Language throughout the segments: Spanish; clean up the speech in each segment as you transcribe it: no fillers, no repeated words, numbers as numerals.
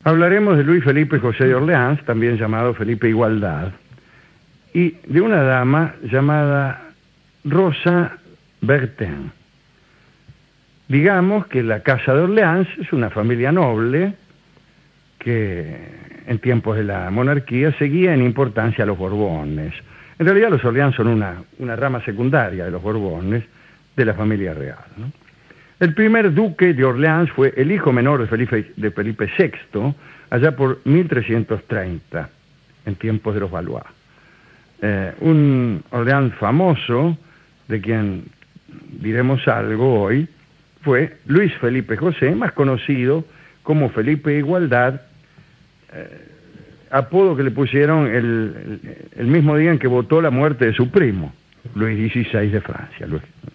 Hablaremos de Luis Felipe José de Orleans, también llamado Felipe Igualdad, y de una dama llamada Rosa Bertin. Digamos que la Casa de Orleans es una familia noble que en tiempos de la monarquía seguía en importancia a los Borbones. En realidad los Orleans son una rama secundaria de los Borbones de la familia real, ¿no? El primer duque de Orleans fue el hijo menor de Felipe VI, allá por 1330, en tiempos de los Valois. Un Orleans famoso, de quien diremos algo hoy, fue Luis Felipe José, más conocido como Felipe Igualdad, apodo que le pusieron el mismo día en que votó la muerte de su primo, Luis XVI de Francia.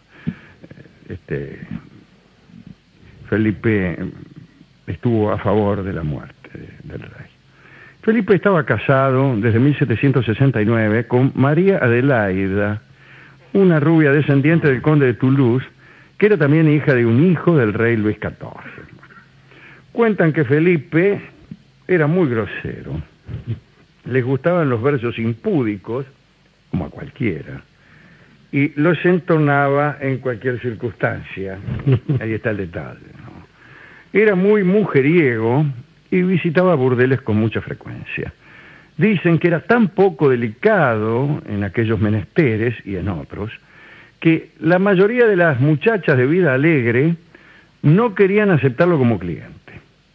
Felipe estuvo a favor de la muerte del rey. Felipe estaba casado desde 1769 con María Adelaida, una rubia descendiente del conde de Toulouse, que era también hija de un hijo del rey Luis XIV. Cuentan que Felipe era muy grosero, les gustaban los versos impúdicos, como a cualquiera, y los entonaba en cualquier circunstancia. Ahí está el detalle, ¿no? Era muy mujeriego y visitaba burdeles con mucha frecuencia. Dicen que era tan poco delicado en aquellos menesteres y en otros, que la mayoría de las muchachas de vida alegre no querían aceptarlo como cliente.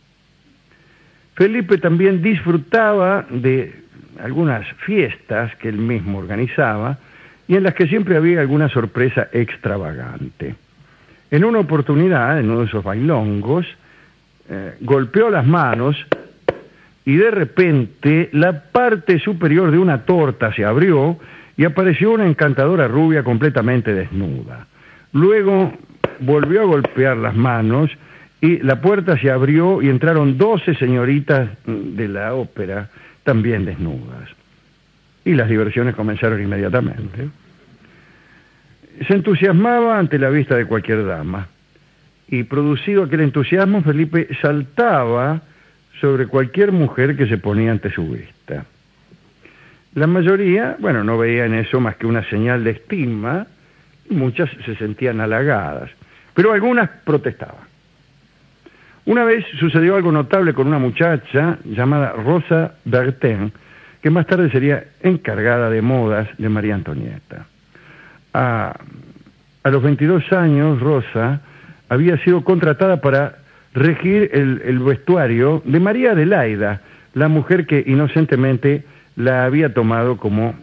Felipe también disfrutaba de algunas fiestas que él mismo organizaba y en las que siempre había alguna sorpresa extravagante. En una oportunidad, en uno de esos bailongos, golpeó las manos y de repente la parte superior de una torta se abrió y apareció una encantadora rubia completamente desnuda. Luego volvió a golpear las manos y la puerta se abrió y entraron 12 señoritas de la ópera también desnudas. Y las diversiones comenzaron inmediatamente. Se entusiasmaba ante la vista de cualquier dama, y producido aquel entusiasmo, Felipe saltaba sobre cualquier mujer que se ponía ante su vista. La mayoría, no veía en eso más que una señal de estima, y muchas se sentían halagadas, pero algunas protestaban. Una vez sucedió algo notable con una muchacha llamada Rosa Bertin, que más tarde sería encargada de modas de María Antonieta. A los 22 años, Rosa había sido contratada para regir el vestuario de María Adelaida, la mujer que inocentemente la había tomado como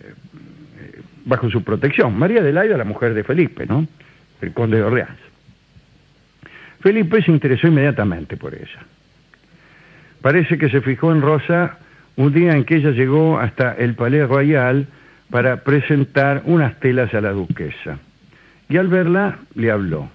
bajo su protección. María Adelaida, la mujer de Felipe, ¿no? El conde de Orleans. Felipe se interesó inmediatamente por ella. Parece que se fijó en Rosa un día en que ella llegó hasta el Palais Royal para presentar unas telas a la duquesa. Y al verla, le habló.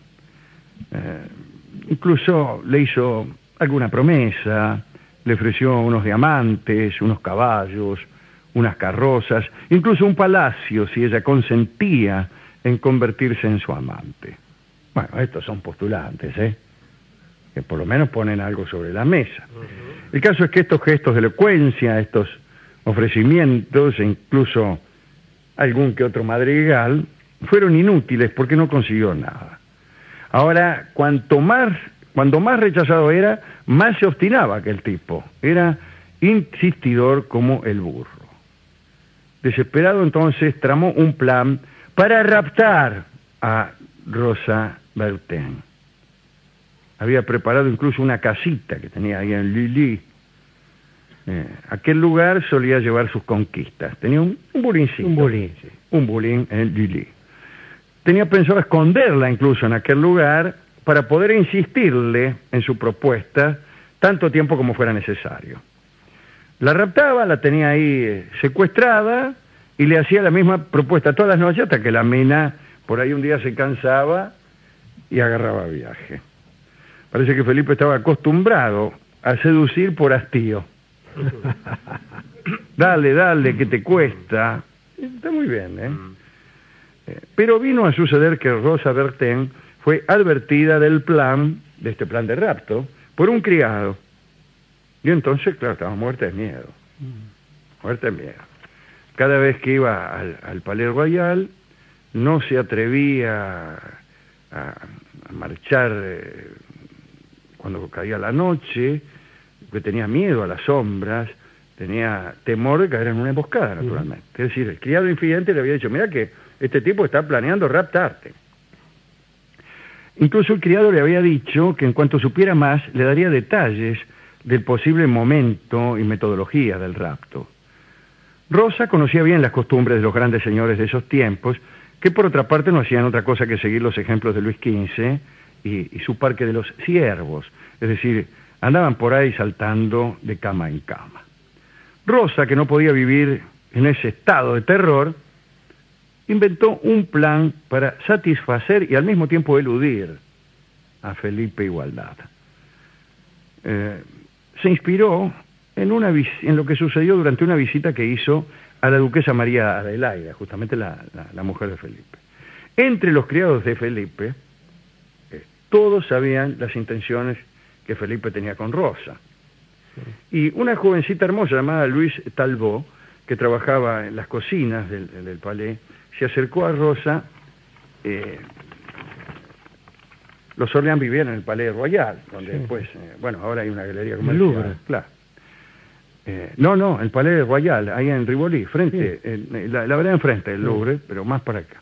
Incluso le hizo alguna promesa, le ofreció unos diamantes, unos caballos, unas carrozas, incluso un palacio si ella consentía en convertirse en su amante. Bueno, estos son postulantes, que por lo menos ponen algo sobre la mesa. El caso es que estos gestos de elocuencia, estos ofrecimientos e incluso algún que otro madrigal, fueron inútiles porque no consiguió nada. Ahora, cuando más rechazado era, más se obstinaba aquel tipo. Era insistidor como el burro. Desesperado entonces tramó un plan para raptar a Rosa Bertin. Había preparado incluso una casita que tenía ahí en Lilly. Aquel lugar solía llevar sus conquistas. Tenía un bulincito. Un bulín en Lilly. Tenía pensado esconderla incluso en aquel lugar para poder insistirle en su propuesta tanto tiempo como fuera necesario. La raptaba, la tenía ahí secuestrada y le hacía la misma propuesta todas las noches hasta que la mina por ahí un día se cansaba y agarraba viaje. Parece que Felipe estaba acostumbrado a seducir por hastío. Dale, que te cuesta. Está muy bien, Pero vino a suceder que Rosa Bertin fue advertida de este plan de rapto, por un criado. Y entonces, claro, estaba muerta de miedo. Muerta de miedo. Cada vez que iba al Palais Royal, no se atrevía a marchar cuando caía la noche, porque tenía miedo a las sombras, tenía temor de caer en una emboscada, naturalmente. Es decir, el criado infidente le había dicho, mira que este tipo está planeando raptarte. Incluso el criado le había dicho que en cuanto supiera más, le daría detalles del posible momento y metodología del rapto. Rosa conocía bien las costumbres de los grandes señores de esos tiempos, que por otra parte no hacían otra cosa que seguir los ejemplos de Luis XV y su parque de los ciervos, es decir, andaban por ahí saltando de cama en cama. Rosa, que no podía vivir en ese estado de terror, inventó un plan para satisfacer y al mismo tiempo eludir a Felipe Igualdad. Se inspiró en lo que sucedió durante una visita que hizo a la duquesa María Adelaida, justamente la mujer de Felipe. Entre los criados de Felipe, todos sabían las intenciones que Felipe tenía con Rosa. Y una jovencita hermosa llamada Louise Talbot, que trabajaba en las cocinas del palais, se acercó a Rosa. Los Orleans vivían en el Palais Royal, donde después, bueno, ahora hay una galería comercial. El Louvre. Claro. No, el Palais Royal, ahí en Rivoli, frente, la vereda enfrente del Louvre, pero más para acá.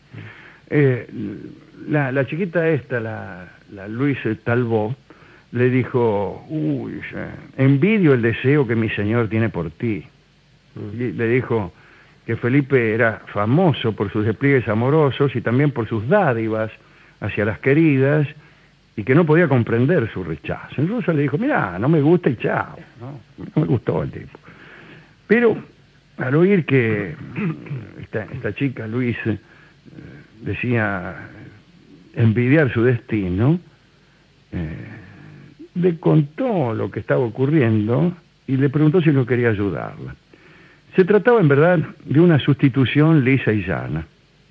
La chiquita esta, la Louise Talbot, le dijo, uy, envidio el deseo que mi señor tiene por ti. Y le dijo que Felipe era famoso por sus despliegues amorosos y también por sus dádivas hacia las queridas, y que no podía comprender su rechazo. Y Rosa le dijo, mira, no me gusta y chao. No me gustó el tipo. Pero al oír que esta chica, Luis, decía envidiar su destino, le contó lo que estaba ocurriendo y le preguntó si no quería ayudarla. Se trataba en verdad de una sustitución lisa y llana.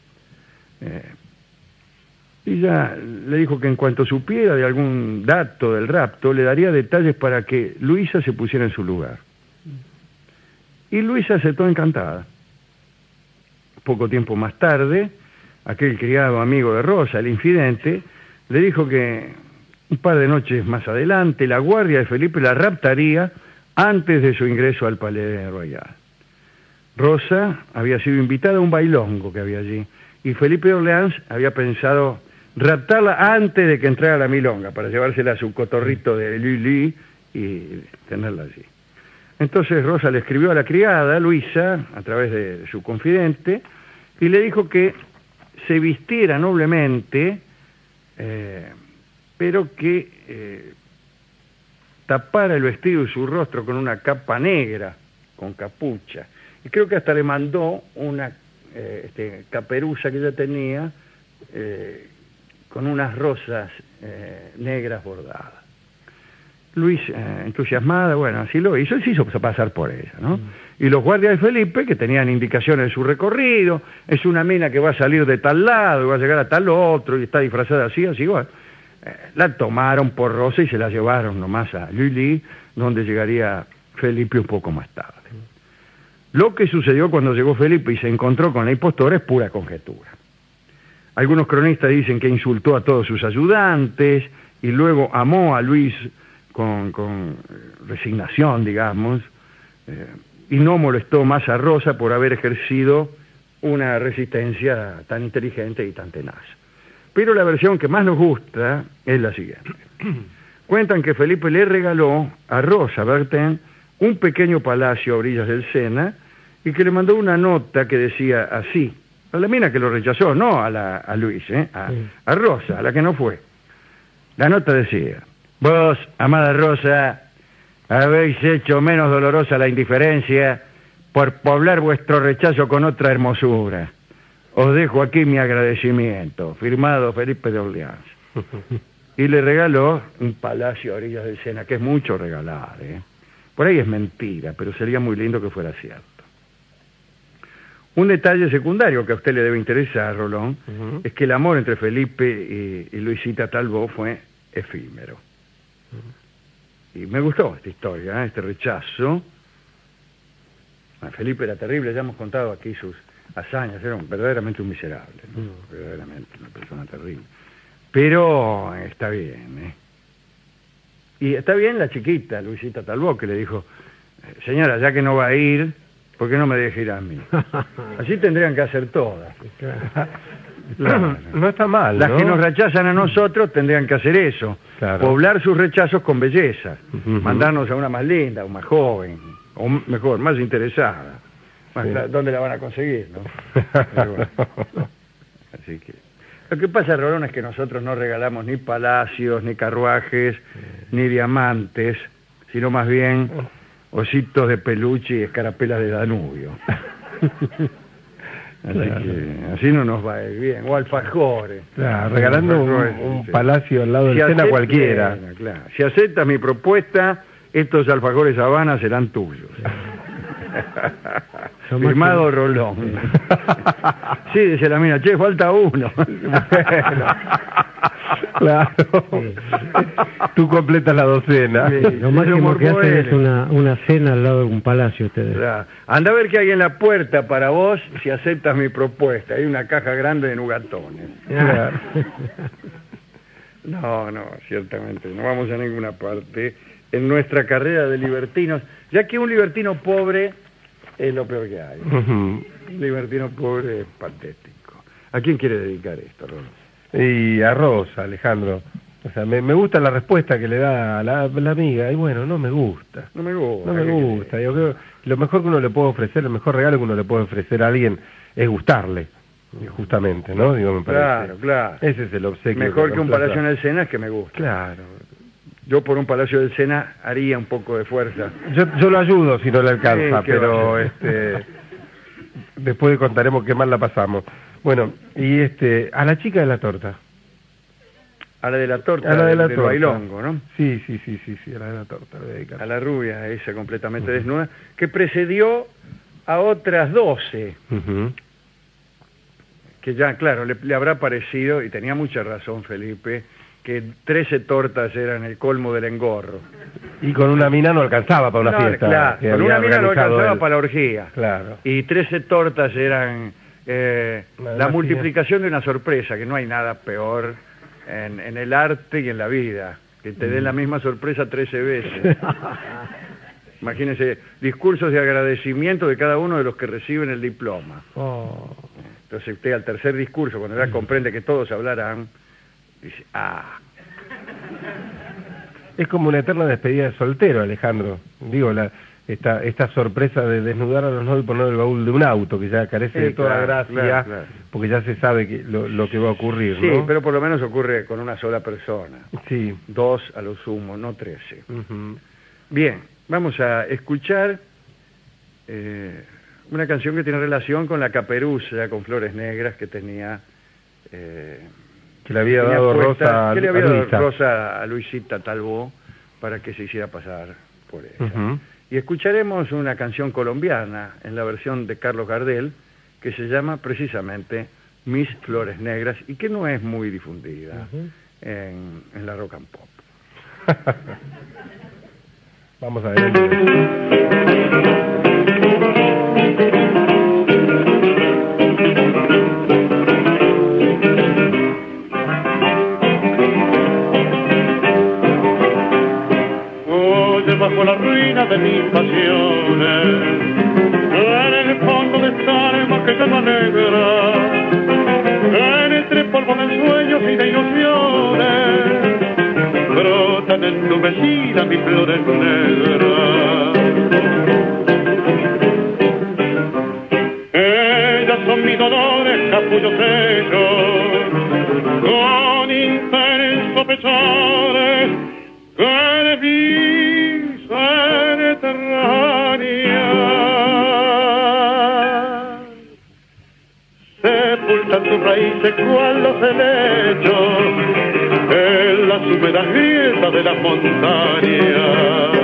Ella le dijo que en cuanto supiera de algún dato del rapto, le daría detalles para que Luisa se pusiera en su lugar. Y Luisa aceptó encantada. Poco tiempo más tarde, aquel criado amigo de Rosa, el infidente, le dijo que un par de noches más adelante la guardia de Felipe la raptaría antes de su ingreso al Palais Royal. Rosa había sido invitada a un bailongo que había allí, y Felipe de Orleans había pensado raptarla antes de que entrara a la milonga, para llevársela a su cotorrito de Lili y tenerla allí. Entonces Rosa le escribió a la criada, Luisa, a través de su confidente, y le dijo que se vistiera noblemente, pero que tapara el vestido y su rostro con una capa negra, con capucha. Y creo que hasta le mandó una caperuza que ella tenía, con unas rosas negras bordadas. Luis, entusiasmada, bueno, así lo hizo, y se hizo pasar por ella, ¿no? Y los guardias de Felipe, que tenían indicaciones de su recorrido, es una mina que va a salir de tal lado, y va a llegar a tal otro, y está disfrazada así, igual. La tomaron por Rosa y se la llevaron nomás a Lili, donde llegaría Felipe un poco más tarde. Lo que sucedió cuando llegó Felipe y se encontró con la impostora es pura conjetura. Algunos cronistas dicen que insultó a todos sus ayudantes y luego amó a Luis con resignación, digamos, y no molestó más a Rosa por haber ejercido una resistencia tan inteligente y tan tenaz. Pero la versión que más nos gusta es la siguiente. Cuentan que Felipe le regaló a Rosa Bertin un pequeño palacio a orillas del Sena y que le mandó una nota que decía así, a la mina que lo rechazó, no a Luis, a Rosa, a la que no fue. La nota decía, vos, amada Rosa, habéis hecho menos dolorosa la indiferencia por poblar vuestro rechazo con otra hermosura. Os dejo aquí mi agradecimiento, firmado Felipe de Orleans. Y le regaló un palacio a orillas del Sena, que es mucho regalar, ¿eh? Por ahí es mentira, pero sería muy lindo que fuera cierto. Un detalle secundario que a usted le debe interesar, Rolón, es que el amor entre Felipe y Luisita Talbot fue efímero. Y me gustó esta historia, este rechazo. Felipe era terrible, ya hemos contado aquí sus hazañas, era verdaderamente un miserable, ¿no? Verdaderamente una persona terrible. Pero está bien, ¿eh? Y está bien la chiquita, Luisita Talbot, que le dijo, señora, ya que no va a ir, ¿por qué no me deja ir a mí? Así tendrían que hacer todas. Claro. No está mal, Las ¿no? que nos rechazan a nosotros tendrían que hacer eso, Claro. poblar sus rechazos con belleza, mandarnos a una más linda, o más joven, o mejor, más interesada. Bueno, Sí. ¿dónde la van a conseguir, no? Pero bueno. Así que lo que pasa, Rolón, es que nosotros no regalamos ni palacios, ni carruajes, ni diamantes, sino más bien ositos de peluche y escarapelas de Danubio. Así que así no nos va a ir bien. O alfajores. Claro, regalando un sí. palacio al lado del Sena acepta- cualquiera. Bueno, claro. Si aceptas mi propuesta, estos alfajores Habana serán tuyos. Firmado Rolón. Sí, dice la mina, che, falta uno. Claro. Tú completas la docena. Sí. Lo máximo que hacen es Morbones. una cena al lado de un palacio ustedes. Claro. Anda a ver qué hay en la puerta para vos si aceptas mi propuesta. Hay una caja grande de nugatones. Claro. No, ciertamente, no vamos a ninguna parte en nuestra carrera de libertinos, ya que un libertino pobre es lo peor que hay. Ujú. Un libertino pobre es patético. ¿A quién quiere dedicar esto, Rolón? Y a Rosa, Alejandro. O sea, me gusta la respuesta que le da a la amiga, y bueno, no me gusta. No me gusta. No me ¿qué gusta. querés? Yo creo que lo mejor que uno le puede ofrecer, el mejor regalo que uno le puede ofrecer a alguien es gustarle, justamente, ¿no? Digo, me parece. Claro. Ese es el obsequio. Mejor que un reemplaza- palacio en el Sena es que me gusta. Claro. Yo por un palacio del Sena haría un poco de fuerza. Yo lo ayudo si no le alcanza, Sí, ¿qué va pero a hacer? después contaremos qué mal la pasamos. Bueno, y a la chica de la torta. A la de la torta, A la de la del torta. bailongo, ¿no? Sí, a la de la torta le voy a dedicar. A la rubia, esa completamente desnuda, que precedió a otras 12, Ujú. que ya, claro, le habrá parecido, y tenía mucha razón Felipe, que 13 tortas eran el colmo del engorro. Y con una mina no alcanzaba para una No, fiesta. claro, que con había una mina no organizado alcanzaba él. para la orgía. Claro. Y 13 tortas eran la Además, multiplicación de una sorpresa, que no hay nada peor en el arte y en la vida, que te den la misma sorpresa 13 veces. Imagínense, discursos de agradecimiento de cada uno de los que reciben el diploma. Oh, Entonces usted al tercer discurso, cuando ya comprende que todos hablarán, dice, Es como una eterna despedida de soltero, Alejandro. Digo, esta sorpresa de desnudar a los novios y poner el baúl de un auto, que ya carece Sí, de toda claro, gracia, claro. porque ya se sabe que lo que va a ocurrir, sí, ¿no? pero por lo menos ocurre con una sola persona. Sí. 2 a lo sumo, no 13. Ujú. Bien, vamos a escuchar una canción que tiene relación con la caperuza, con flores negras que tenía... Que le había tenía dado puesta- Rosa que le a había dado Luisa. Rosa a Luisita Talbot para que se hiciera pasar por ella. Ujú. Y escucharemos una canción colombiana en la versión de Carlos Gardel que se llama precisamente Mis Flores Negras y que no es muy difundida en la rock and pop. Vamos a ver. Oye, bajo la ruina de mis pasiones, en el fondo de esta alma que llama negra, entre polvo de sueños y de ilusiones, brotan ennubecidas mis flores negras. Ellas son mis dolores, capullos hechos, con intenso pesares, que de mi ser terránea sepultan tus raíces cual los helechos en las húmedas grietas de las montañas.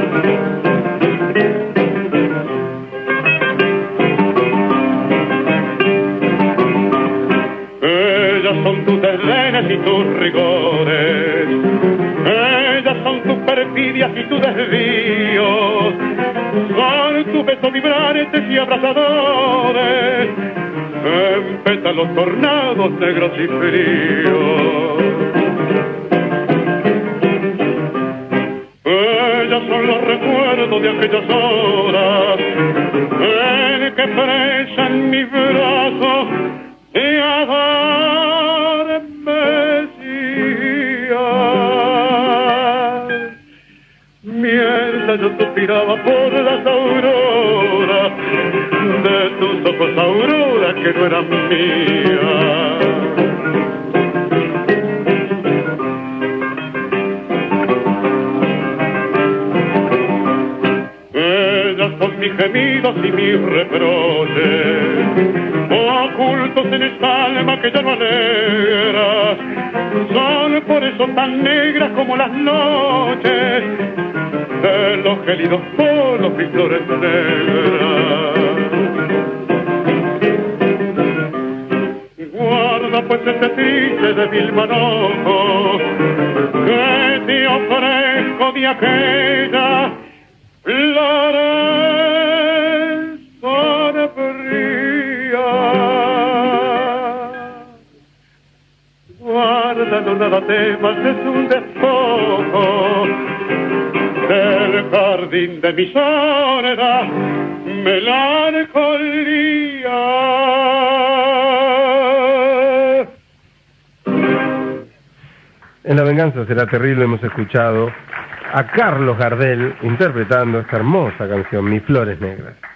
Ellas son tus desdenes y tus rigores, ellas son tus perfidias y tus tu beso vibrantes y abrazadores, en pétalos tornados negros y fríos. Ellas son los recuerdos de aquellas horas en que presan mi brazo y adormecían. Mientras yo suspiraba por las auroras de tus ojos, aurora que no eran mías. Son mis gemidos y mis reproches, ocultos en esta alma que ya no alegra. Son por eso tan negras como las noches de los gélidos polos y flores negras. Guarda pues ese triste de mil manojos que te ofrezco de aquella flores sombrías. Guárdalo, nada temas, es un despojo del jardín de mi soledad, melancolía. En La venganza será terrible hemos escuchado a Carlos Gardel interpretando esta hermosa canción, Mis flores negras.